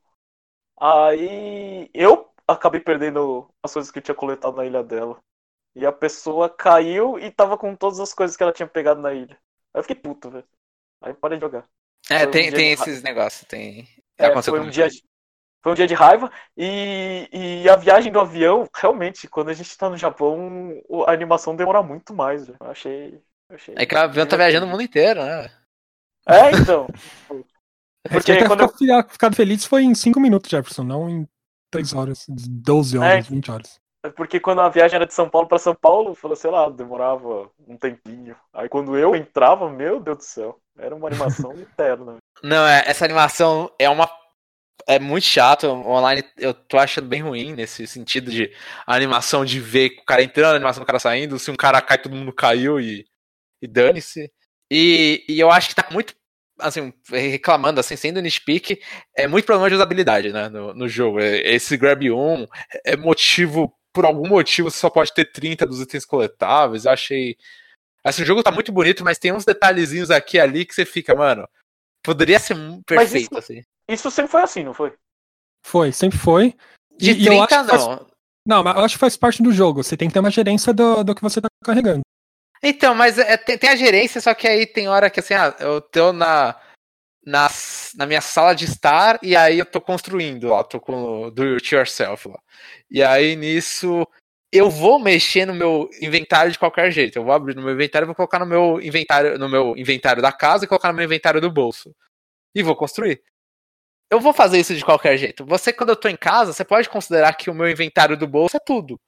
Aí eu acabei perdendo as coisas que eu tinha coletado na ilha dela. E a pessoa caiu e tava com todas as coisas que ela tinha pegado na ilha. Aí eu fiquei puto, velho. Aí parei de jogar. É, Foi um tem, dia tem de esses negócios. Tem... É, Aconteceu foi um comigo. dia de... Foi um dia de raiva e... e a viagem do avião, realmente, quando a gente tá no Japão, o- a animação demora muito mais. velho. Eu achei. eu achei É que o avião tá viajando o mundo inteiro, né? É, então. Porque Porque quando eu... ficar ficado feliz foi em cinco minutos, Jefferson, não em três horas, doze horas, É. vinte horas. Porque quando a viagem era de São Paulo pra São Paulo, falou, sei lá, demorava um tempinho. Aí quando eu entrava, meu Deus do céu, era uma animação eterna. Não, é, essa animação é uma. É muito chato. O online eu tô achando bem ruim nesse sentido de animação de ver o cara entrando, a animação do cara saindo. Se um cara cai, todo mundo caiu e, e dane-se. E, e eu acho que tá muito. Assim, reclamando, assim, sendo nitpick, é muito problema de usabilidade, né, no, no jogo. Esse grab um é motivo, por algum motivo, você só pode ter trinta dos itens coletáveis. Eu achei. Assim, o jogo tá muito bonito, mas tem uns detalhezinhos aqui e ali que você fica, mano, poderia ser perfeito, isso, assim. Isso sempre foi assim, não foi? Foi, sempre foi. De E, trinta, e eu acho que faz... não. Não, mas eu acho que faz parte do jogo. Você tem que ter uma gerência do, do que você tá carregando. Então, mas é, tem, tem a gerência, só que aí tem hora que assim, ah, eu tô na, na, na minha sala de estar e aí eu tô construindo lá, tô com o do it yourself lá. E aí nisso eu vou mexer no meu inventário de qualquer jeito. Eu vou abrir no meu inventário e vou colocar no meu inventário, no meu inventário da casa e colocar no meu inventário do bolso. E vou construir. Eu vou fazer isso de qualquer jeito. Você, quando eu tô em casa, você pode considerar que o meu inventário do bolso é tudo.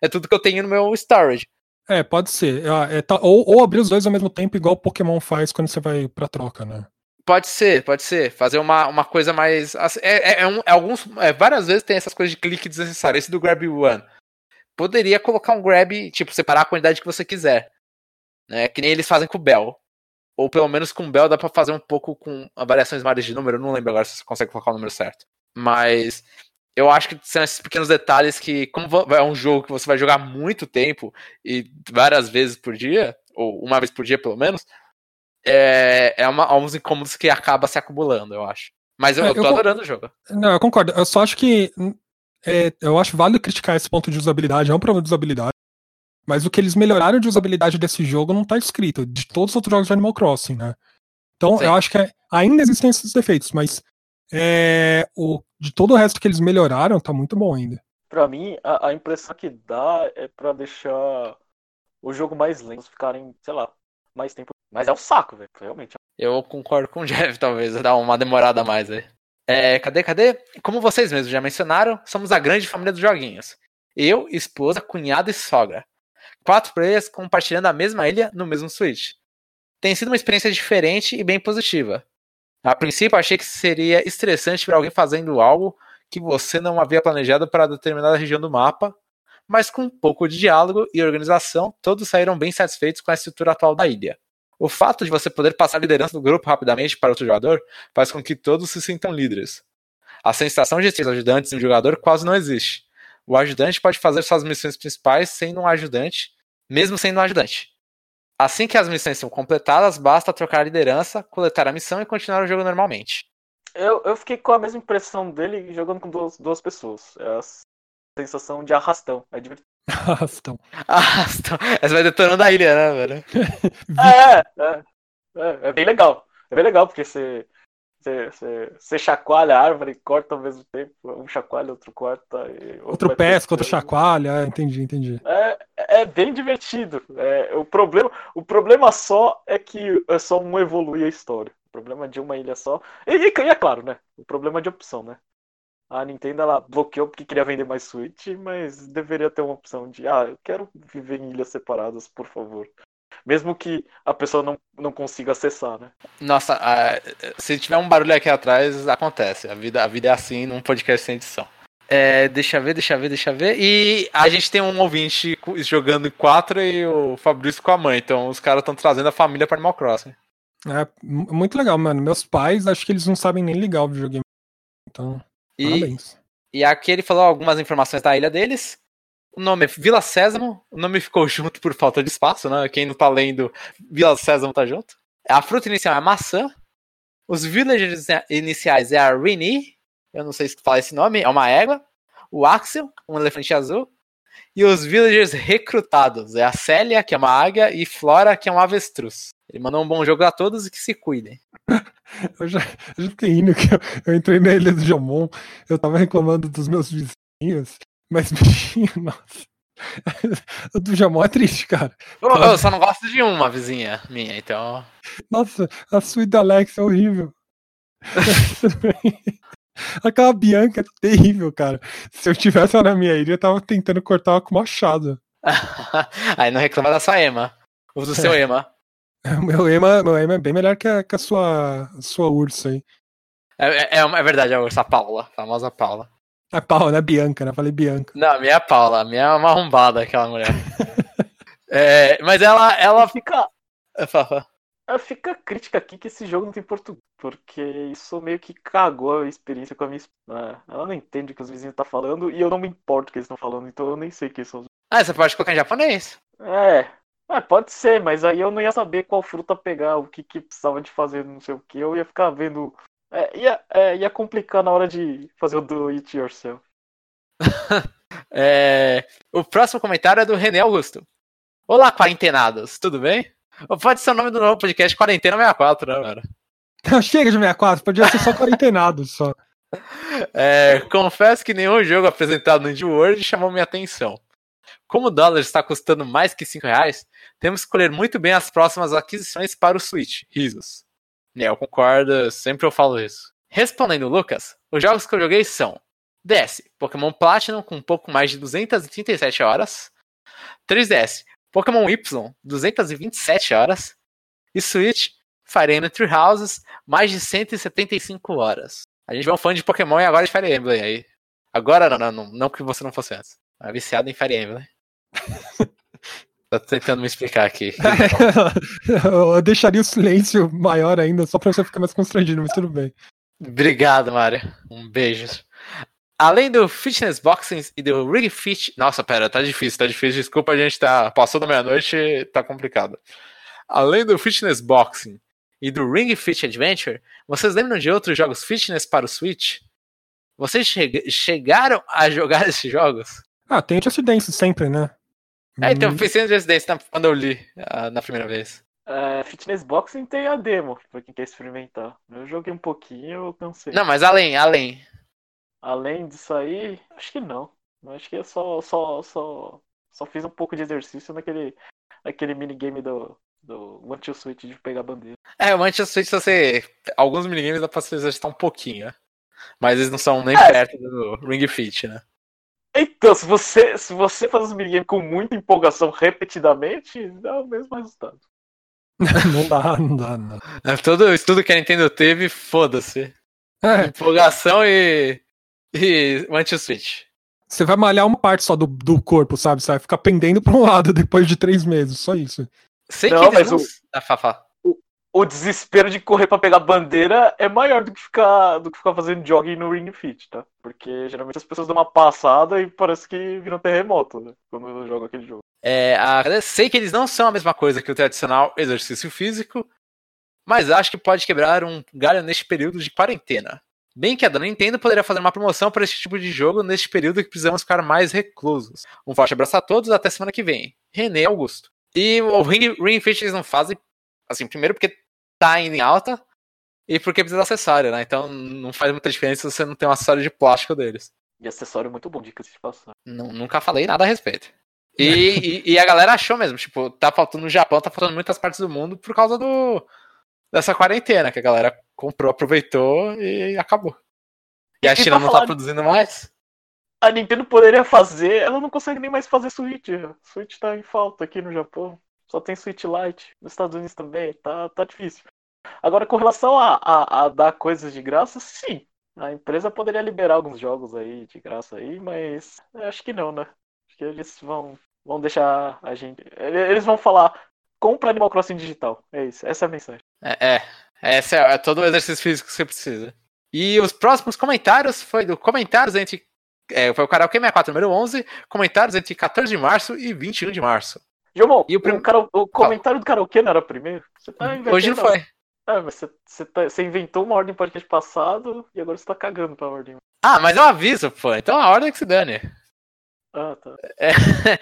É tudo que eu tenho no meu storage. É, pode ser. É, é, tá, ou, ou abrir os dois ao mesmo tempo, igual o Pokémon faz quando você vai pra troca, né? Pode ser, pode ser. Fazer uma, uma coisa mais... É, é, é, um, é alguns, é, várias vezes tem essas coisas de clique desnecessário. Esse do Grab One. Poderia colocar um Grab, tipo, separar a quantidade que você quiser. Né? Que nem eles fazem com o Bell. Ou pelo menos com o Bell dá pra fazer um pouco com variações maiores de número. Eu não lembro agora se você consegue colocar o número certo. Mas eu acho que são esses pequenos detalhes que, como é um jogo que você vai jogar muito tempo e várias vezes por dia, ou uma vez por dia pelo menos, é, é uma, uns incômodos que acaba se acumulando, eu acho. Mas eu, É, eu tô eu, adorando o jogo. Não, eu concordo. Eu só acho que é, eu acho válido criticar esse ponto de usabilidade, é um problema de usabilidade. Mas o que eles melhoraram de usabilidade desse jogo não tá escrito, de todos os outros jogos de Animal Crossing, né? Então, Sim. eu acho que é, ainda existem esses defeitos, mas é, o, de todo o resto que eles melhoraram, tá muito bom ainda. Pra mim, a, a impressão que dá é pra deixar o jogo mais lento, ficarem, sei lá, mais tempo. Mas é um saco, velho, realmente. Eu concordo com o Jeff, talvez, dar uma demorada a mais aí. É, cadê, cadê? Como vocês mesmos já mencionaram, somos a grande família dos joguinhos. Eu, esposa, cunhado e sogra. Quatro players compartilhando a mesma ilha no mesmo Switch. Tem sido uma experiência diferente e bem positiva. A princípio, achei que seria estressante ver alguém fazendo algo que você não havia planejado para determinada região do mapa, mas com um pouco de diálogo e organização, todos saíram bem satisfeitos com a estrutura atual da ilha. O fato de você poder passar a liderança do grupo rapidamente para outro jogador faz com que todos se sintam líderes. A sensação de ter ajudantes em um jogador quase não existe. O ajudante pode fazer suas missões principais sendo um ajudante, mesmo sendo um ajudante. Assim que as missões são completadas, basta trocar a liderança, coletar a missão e continuar o jogo normalmente. Eu, eu fiquei com a mesma impressão dele jogando com duas, duas pessoas. É a sensação de arrastão. É divertido. Arrastão. Arrastão. Essa vai detonando a ilha, né, velho? é, é, é, é bem legal. É bem legal, porque você, você, você, você chacoalha a árvore e corta ao mesmo tempo. Um chacoalha, outro corta. E outro, outro pesca, outro chacoalha. Entendi, entendi. É, é bem divertido. É, o, problema, o problema só é que é só um evoluir a história. O problema de uma ilha só. E, e, e é claro, né? O problema de opção, né? A Nintendo ela bloqueou porque queria vender mais Switch, mas deveria ter uma opção de ah, eu quero viver em ilhas separadas, por favor. Mesmo que a pessoa não, não consiga acessar, né? Nossa, uh, se tiver um barulho aqui atrás, acontece. A vida, a vida é assim num podcast sem edição. É, deixa eu ver, deixa eu ver, deixa eu ver. E a gente tem um ouvinte jogando em quatro e o Fabrício com a mãe. Então os caras estão trazendo a família para Animal Crossing. É muito legal, mano. Meus pais, acho que eles não sabem nem ligar o videogame. Então, e, parabéns. E aqui ele falou algumas informações da ilha deles. O nome é Vila Sésamo. O nome ficou junto por falta de espaço, né? Quem não tá lendo, Vila Sésamo tá junto. A fruta inicial é a maçã. Os villagers iniciais é a Rini. Eu não sei se fala esse nome. É uma égua. O Axel, um elefante azul. E os villagers recrutados é a Célia, que é uma águia, e Flora, que é um avestruz. Ele mandou um bom jogo a todos e que se cuidem. eu, já, eu já fiquei rindo que eu, eu entrei na ilha do Jomon, eu tava reclamando dos meus vizinhos, mas bichinho, nossa. O do Jomon é triste, cara. Eu, eu só não gosto de uma vizinha minha, então... Nossa, a suíte da Alex é horrível. Aquela Bianca é terrível, cara. Se eu tivesse ela na minha ilha, eu tava tentando cortar ela com machado. Aí não reclama da sua Ema. Usa o seu é. Ema. Meu Ema, meu Ema é bem melhor que a, que a sua, a sua ursa aí. É, é, é verdade, a ursa, a Paula. A famosa Paula. A Paula, não é Bianca, né? Falei Bianca. Não, a minha é a Paula. A minha é uma arrombada, aquela mulher. é, mas ela, ela fica... Fala. Fica a crítica aqui que esse jogo não tem português, porque isso meio que cagou a experiência com a minha esposa. Ela não entende o que os vizinhos estão falando e eu não me importo o que eles estão falando, então eu nem sei o que são os... Ah, você pode colocar em japonês? É, é, pode ser, mas aí eu não ia saber qual fruta pegar, o que, que precisava de fazer, não sei o que, eu ia ficar vendo... É, ia, é, ia complicar na hora de fazer o do it yourself. é, o próximo comentário é do René Augusto. Olá, quarentenados, tudo bem? Pode ser o nome do novo podcast Quarentena sessenta e quatro, né, cara? Não, chega de sessenta e quatro, podia ser só quarentenado, só. É, confesso que nenhum jogo apresentado no Indie World chamou minha atenção. Como o dólar está custando mais que cinco reais, temos que escolher muito bem as próximas aquisições para o Switch. Risos. É, eu concordo, sempre eu falo isso. Respondendo o Lucas, os jogos que eu joguei são D S, Pokémon Platinum com um pouco mais de duzentas e trinta e sete horas, três D S, Pokémon Y, duzentas e vinte e sete horas. E Switch, Fire Emblem Three Houses, mais de cento e setenta e cinco horas. A gente é um fã de Pokémon e agora de Fire Emblem aí. Agora não, não, não, não que você não fosse antes. É viciado em Fire Emblem. Tô tentando me explicar aqui. Eu deixaria o silêncio maior ainda, só pra você ficar mais constrangido, mas tudo bem. Obrigado, Mário. Um beijo. Além do Fitness Boxing e do Ring Fit... Nossa, pera, tá difícil, tá difícil. Desculpa, a gente tá... Passou da meia-noite, tá complicado. Além do Fitness Boxing e do Ring Fit Adventure, vocês lembram de outros jogos fitness para o Switch? Vocês che- chegaram a jogar esses jogos? Ah, tem Just Dance sempre, né? É, então, Hum, fiz sem Just Dance quando eu li uh, na primeira vez. É, Fitness Boxing tem a demo, pra quem quer experimentar. Eu joguei um pouquinho, eu cansei. Não, mas além, além. Além disso aí, acho que não. Acho que eu só, só, só, só fiz um pouco de exercício naquele, naquele minigame do, do One Two Switch de pegar bandeira. É, o Manchester Switch, você... Alguns minigames dá pra se exercitar um pouquinho, né? Mas eles não são nem É. perto do Ring Fit, né? Então, se você, se você faz os minigames com muita empolgação repetidamente, dá o mesmo resultado. não dá, não dá, não. É, todo o estudo que a Nintendo teve, foda-se. É, Empolgação e... E One Two Switch. você vai malhar uma parte só do, do corpo, sabe? Você vai ficar pendendo pra um lado depois de três meses, só isso. Sei Não, que eles mas não... o- Ah, Fafá. O desespero de correr pra pegar bandeira é maior do que ficar, do que ficar fazendo jogging no Ring Fit, tá? Porque geralmente as pessoas dão uma passada e parece que viram terremoto, né? Quando jogam aquele jogo. É, a... Sei que eles não são a mesma coisa que o tradicional exercício físico, mas acho que pode quebrar um galho neste período de quarentena. Bem que a dona Nintendo poderia fazer uma promoção para esse tipo de jogo neste período que precisamos ficar mais reclusos. Um forte abraço a todos, até semana que vem. René Augusto. E o Ring, Ring Fit eles não fazem, assim, primeiro porque tá indo em alta e porque precisa de acessório, né? Então não faz muita diferença se você não tem um acessório de plástico deles. E acessório muito bom, dicas de passar. Não, nunca falei nada a respeito. E, e, e a galera achou mesmo, tipo, tá faltando no Japão, tá faltando em muitas partes do mundo por causa do dessa quarentena, que a galera comprou, aproveitou e acabou. E a E China pra não tá falar- produzindo mais? A Nintendo poderia fazer, ela não consegue nem mais fazer Switch. Switch tá em falta aqui no Japão. Só tem Switch Lite. Nos Estados Unidos também. Tá, tá difícil. Agora, com relação a, a, a dar coisas de graça, sim. A empresa poderia liberar alguns jogos aí de graça aí, mas eu acho que não, né? Acho que eles vão, vão deixar a gente. Eles vão falar, compra Animal Crossing digital. É isso, essa é a mensagem. É, é, esse é, é todo o exercício físico que você precisa. E os próximos comentários foi do comentários entre. É, foi o Karaokê sessenta e quatro número onze, comentários entre quatorze de março e vinte e um de março. Jomon, E o o, prim- cara, o comentário do karaokê não era primeiro? Você tá invertendo Hoje não a- foi. Ah, mas você, você, tá- você inventou uma ordem podcast passado e agora você tá cagando pra ordem. Ah, mas eu aviso, pô. Então a ordem é que se dane. Ah, tá. É,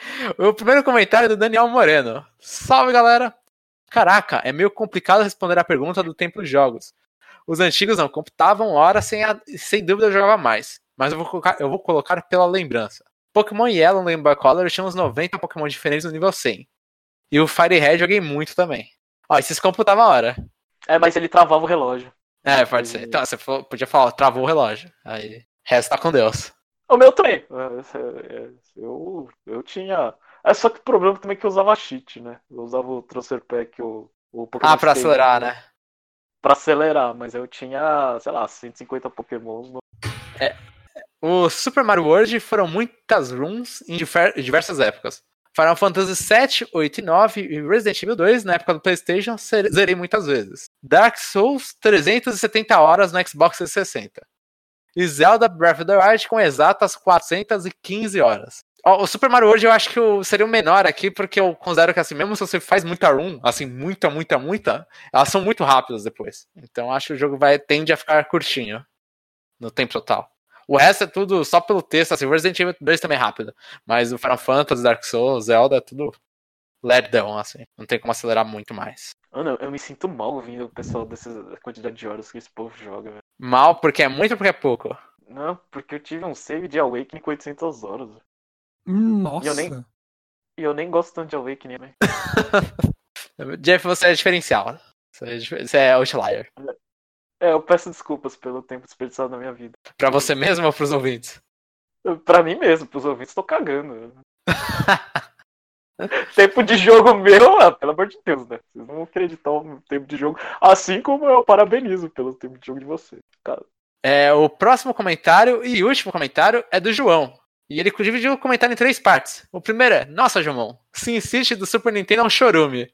o primeiro comentário é do Daniel Moreno. Salve, galera! Caraca, é meio complicado responder a pergunta do tempo de jogos. Os antigos não computavam horas, sem, a, sem dúvida eu jogava mais. Mas eu vou, colocar, eu vou colocar pela lembrança. Pokémon Yellow no Game Boy Color eu tinha uns noventa Pokémon diferentes no nível cem. E o Fire Red joguei muito também. Ó, esses computavam a hora. É, mas ele travava o relógio. É, pode ser. Então, você for- podia falar, travou o relógio. Aí, resto tá com Deus. O meu também. É, é, Eu, eu tinha. É só que o problema também é que eu usava cheat, né? Eu usava o Transfer Pack, o, o Pokémon Ah, pra Stadium, acelerar, né? Pra acelerar, mas eu tinha, sei lá, cento e cinquenta Pokémons. No... O Super Mario World foram muitas runs em difer- diversas épocas. Final Fantasy sete, oito e nove e Resident Evil dois, na época do PlayStation, ser- zerei muitas vezes. Dark Souls, trezentas e setenta horas no Xbox trezentos e sessenta. E Zelda Breath of the Wild com exatas quatrocentas e quinze horas. Ó, o Super Mario World eu acho que o- seria o menor aqui, porque eu considero que assim, mesmo se você faz muita run, assim, muita, muita, muita, elas são muito rápidas depois. Então acho que o jogo vai tende a ficar curtinho no tempo total. O resto é tudo só pelo texto, assim, Resident Evil dois também é rápido, mas o Final Fantasy, Dark Souls, Zelda é tudo lerdão, assim, não tem como acelerar muito mais. Mano, eu me sinto mal ouvindo o pessoal dessa quantidade de horas que esse povo joga, velho. Mal porque é muito ou porque é pouco? Não, porque eu tive um save de Awakening com oitocentas horas. velho. Nossa. E eu nem- E eu nem gosto tanto de Awakening, né? Jeff, você é diferencial. Você é, dif- você é outlier. É, eu peço desculpas pelo tempo desperdiçado na minha vida. Pra você mesmo ou pros ouvintes? Eu- Pra mim mesmo, pros ouvintes, tô cagando. Tempo de jogo meu, ah, pelo amor de Deus, né? Vocês não vão acreditar no tempo de jogo. Assim como eu parabenizo pelo tempo de jogo de vocês. Cara. É, o próximo comentário e último comentário é do João. E ele dividiu o comentário em três partes. O primeiro é: nossa, João, Sin City do Super Nintendo é um chorume.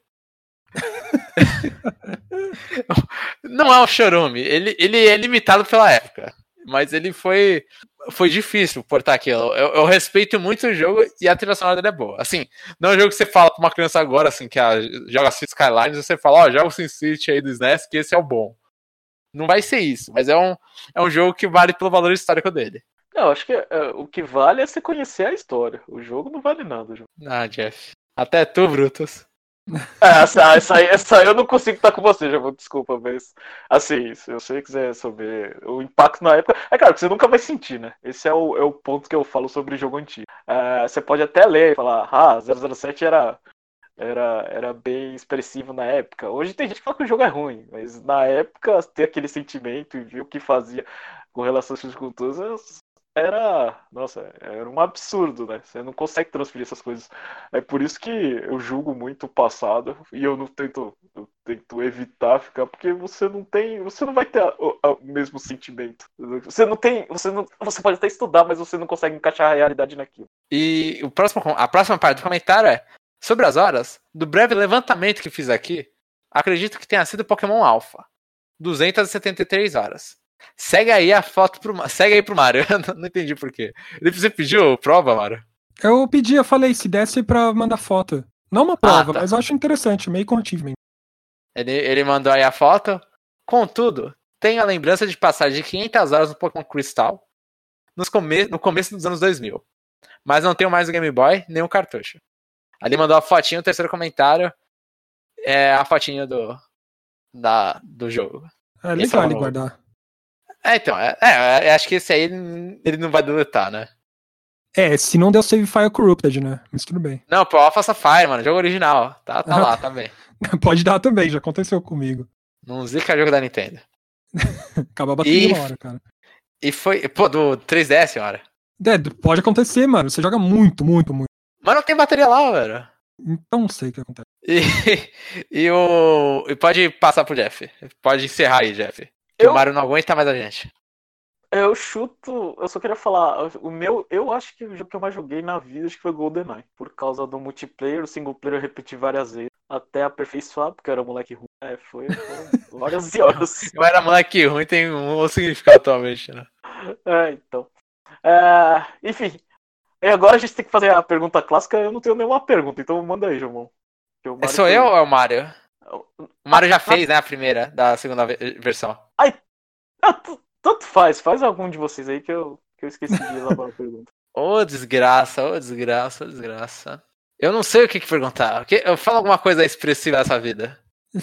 Não é um chorume. Ele, ele é limitado pela época. Mas ele foi. Foi difícil portar aquilo. Eu, eu respeito muito o jogo e a trilha sonora dele é boa. Assim, não é um jogo que você fala pra uma criança agora, assim, que a, joga City Skylines, e você fala, ó, oh, joga o Sin City aí do S N E S, que esse é o bom. Não vai ser isso, mas é um, é um jogo que vale pelo valor histórico dele. Não, acho que é, o que vale é você conhecer a história. O jogo não vale nada. Jogo. Ah, Jeff. Até tu, Brutus. É, essa, essa, aí, essa aí eu não consigo estar com você, já vou, desculpa, mas assim, se você quiser saber o impacto na época, é claro que você nunca vai sentir, né? Esse é o, é o ponto que eu falo sobre jogo antigo. É, você pode até ler e falar, ah, zero zero sete era, era, era bem expressivo na época. Hoje tem gente que fala que o jogo é ruim, mas na época ter aquele sentimento e ver o que fazia com relação às suas culturas era, nossa, era um absurdo, né? Você não consegue transferir essas coisas. É por isso que eu julgo muito o passado e eu não tento, eu tento evitar ficar, porque você não tem, você não vai ter o, o mesmo sentimento. Você não tem, você não, você pode até estudar, mas você não consegue encaixar a realidade naquilo. E o próximo, a próxima parte do comentário é: sobre as horas, do breve levantamento que fiz aqui, acredito que tenha sido Pokémon Alpha. duzentas e setenta e três horas. Segue aí a foto pro Segue aí pro Mário. Eu não entendi por quê. Você pediu prova, Mário? Eu pedi, eu falei, se desse pra mandar foto. Não uma prova, ah, tá. mas eu acho interessante, meio com achievement. Ele, ele mandou aí a foto. Contudo, tenho a lembrança de passar de quinhentas horas no Pokémon Crystal nos come... no começo dos anos dois mil. Mas não tenho mais o Game Boy, nem o cartucho. Ali mandou a fotinha, o terceiro comentário é a fotinha do, da, do jogo. É legal ele guardar. É, então, é, é, acho que esse aí ele, ele não vai deletar, né? É, se não deu save file corrupted, né? Mas tudo bem. Não, pô, Alpha Sapphire, mano, jogo original. Tá, tá lá, tá bem. Pode dar também, já aconteceu comigo. Não zica jogo da Nintendo. Acaba batendo e, uma hora, cara. E foi, pô, do três D S, hora. É, pode acontecer, mano. Você joga muito, muito, muito. Mas não tem bateria lá, velho. Então não sei o que acontece. E, e o. E pode passar pro Jeff. Pode encerrar aí, Jeff. Que eu, o Mario não aguenta mais a gente. Eu chuto. Eu só queria falar. O meu. Eu acho que o jogo que eu mais joguei na vida acho que foi GoldenEye. Por causa do multiplayer, o single player eu repeti várias vezes. Até aperfeiçoar, porque eu era moleque ruim. É, foi, foi horas e horas. Eu era moleque ruim, tem um significado atualmente, né? É, então. É, enfim. E agora a gente tem que fazer a pergunta clássica. Eu não tenho nenhuma pergunta, então manda aí, João. É sou eu ou é o Mario? O Mario já fez, né, a primeira, da segunda versão. Ai, ah, tanto faz, faz algum de vocês aí que eu, que eu esqueci de elaborar a pergunta. Ô, oh, desgraça, ô, oh, desgraça, ô, oh, desgraça. Eu não sei o que, que perguntar. Eu falo alguma coisa expressiva dessa vida.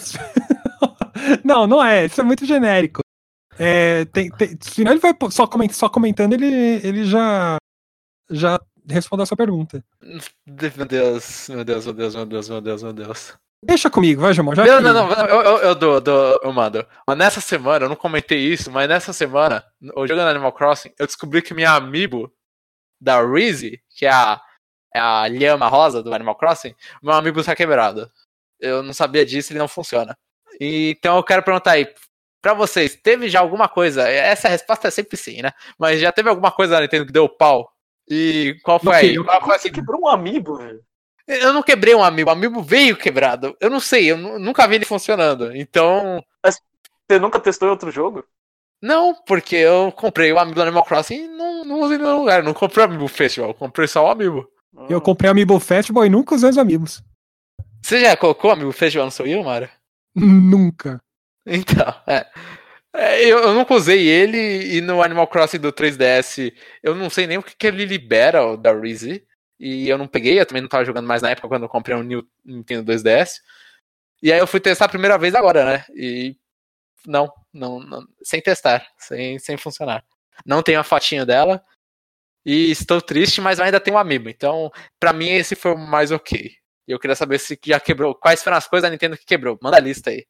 Não, não é, isso é muito genérico. É, tem, tem, senão ele vai só, coment, só comentando, ele, ele já, já respondeu a sua pergunta. Meu Deus, meu Deus, meu Deus, meu Deus, meu Deus, meu Deus. Deixa comigo, vai, Jamon. Já não, não, não, não, eu, eu, eu dou, dou, eu mando. Mas nessa semana, eu não comentei isso, mas nessa semana, jogando Animal Crossing, eu descobri que minha amiibo da Reezy, que é a, é a lhama rosa do Animal Crossing, meu amiibo está quebrado. Eu não sabia disso, ele não funciona. E, então eu quero perguntar aí, pra vocês, teve já alguma coisa, essa resposta é sempre sim, né? Mas já teve alguma coisa na Nintendo que deu pau? E qual foi aí? Qual foi Você quebrou um amiibo, velho? Eu não quebrei um amiibo, o amiibo veio quebrado. Eu não sei, eu nunca vi ele funcionando. Então. Mas você nunca testou em outro jogo? Não, porque eu comprei o amiibo do Animal Crossing e não, não usei em nenhum lugar. Eu não comprei o Amiibo Festival, eu comprei só o amiibo. Ah. Eu comprei o Amiibo Festival e nunca usei os amigos. Você já colocou o Amiibo Festival no seu Wii, Mário? Nunca. Então, é. é eu, eu nunca usei ele e no Animal Crossing do três D S eu não sei nem o que, que ele libera, o da Reezy. E eu não peguei, eu também não tava jogando mais na época quando eu comprei um New Nintendo dois D S. E aí eu fui testar a primeira vez agora, né? E não, não, não sem testar, sem, sem funcionar. Não tenho a fotinho dela. E estou triste, mas ainda tenho um amiibo. Então, pra mim, esse foi o mais ok. E eu queria saber se já quebrou. Quais foram as coisas da Nintendo que quebrou? Manda a lista aí.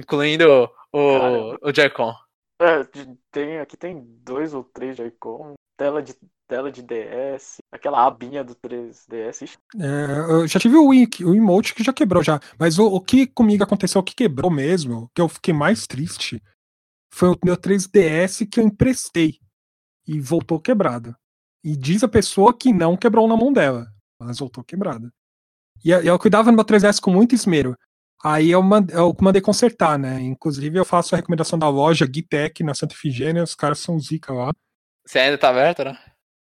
Incluindo o, o Joy-Con. É, tem, aqui tem dois ou três Joy-Con. tela de, tela de D S, aquela abinha do três D S. É, eu já tive o, Wii, o emote que já quebrou já. Mas o, o que comigo aconteceu, o que quebrou mesmo, que eu fiquei mais triste, foi o meu três D S que eu emprestei. E voltou quebrado. E diz a pessoa que não quebrou na mão dela, mas voltou quebrada. E eu cuidava do meu três D S com muito esmero. Aí eu mandei, eu mandei consertar, né? Inclusive eu faço a recomendação da loja Gitec na Santa Efigênia, os caras são zica lá. Você ainda tá aberto, né?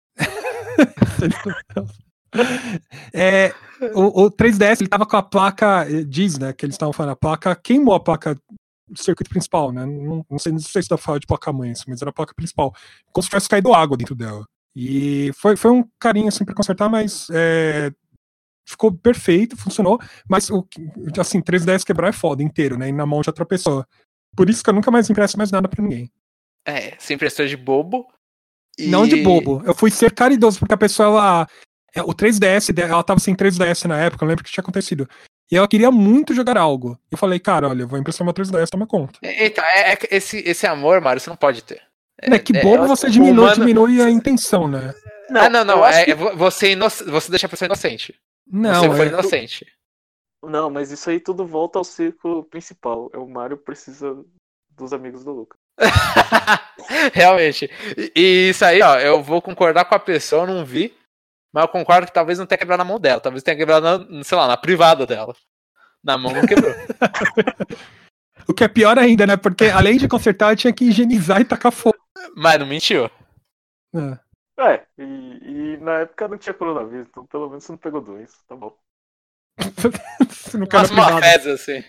é, o, o três D S ele tava com a placa, diz, né, que eles estavam falando, a placa queimou a placa do circuito principal, né? Não, não sei, não sei se dá pra falar de placa-mãe, mas era a placa principal. Como se tivesse caído água dentro dela. E foi, foi um carinho assim pra consertar, mas é, ficou perfeito, funcionou. Mas o assim, três D S quebrar é foda inteiro, né? E na mão de outra pessoa. Por isso que eu nunca mais empresto mais nada pra ninguém. É, você emprestou de bobo. E... Não de bobo. Eu fui ser caridoso, porque a pessoa, ela, o três D S, ela tava sem três D S na época, eu lembro que tinha acontecido. E ela queria muito jogar algo. Eu falei, cara, olha, eu vou emprestar meu três D S, toma conta. Então, é, é, esse, esse amor, Mário, você não pode ter. É, é que bobo é, você diminui, humano... diminui a intenção, né? Não, ah, não, não. É, que... você, ino... você deixa a pessoa inocente. Não, você foi é... inocente. Não, mas isso aí tudo volta ao círculo principal. É o Mario precisa dos amigos do Lucas. Realmente. E, e isso aí, ó, eu vou concordar com a pessoa, eu não vi. Mas eu concordo que talvez não tenha quebrado na mão dela. Talvez tenha quebrado, na, sei lá, na privada dela. Na mão não quebrou. O que é pior ainda, né? Porque além de consertar, eu tinha que higienizar e tacar fogo. Mas não mentiu. É, é e, e na época não tinha coronavírus, então pelo menos você não pegou doença, tá bom. No máximo uma fezes, assim.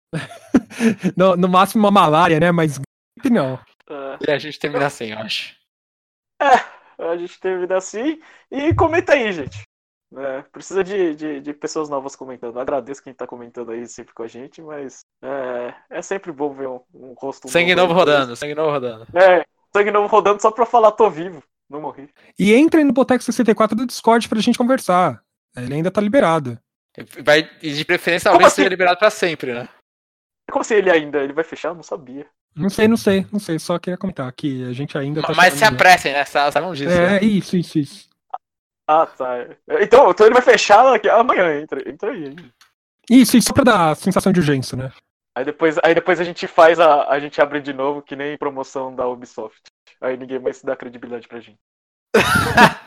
no, no máximo uma malária, né? Mas não. É. E a gente termina assim, eu acho. É. A gente termina assim. E comenta aí, gente. É, precisa de, de, de pessoas novas comentando. Agradeço quem tá comentando aí sempre com a gente, mas é, é sempre bom ver um, um rosto sangue novo. Novo rodando, sangue novo rodando. É, sangue novo rodando só pra falar tô vivo, não morri. E entrem no Boteco sessenta e quatro do Discord pra gente conversar. Ele ainda tá liberado. Vai, e de preferência talvez assim? Seja liberado pra sempre, né? Como assim ele ainda? Ele vai fechar? Eu não sabia. Não sei, não sei, não sei, só queria comentar que a gente ainda tá... Mas se apressem, né? Sabem disso. É, né? isso, isso, isso. Ah, tá. Então, então ele vai fechar aqui, amanhã, entra, entra aí ainda. Isso, isso, só pra dar a sensação de urgência, né? Aí depois, aí depois a gente faz, a, a gente abre de novo, que nem promoção da Ubisoft. Aí ninguém mais dá credibilidade pra gente.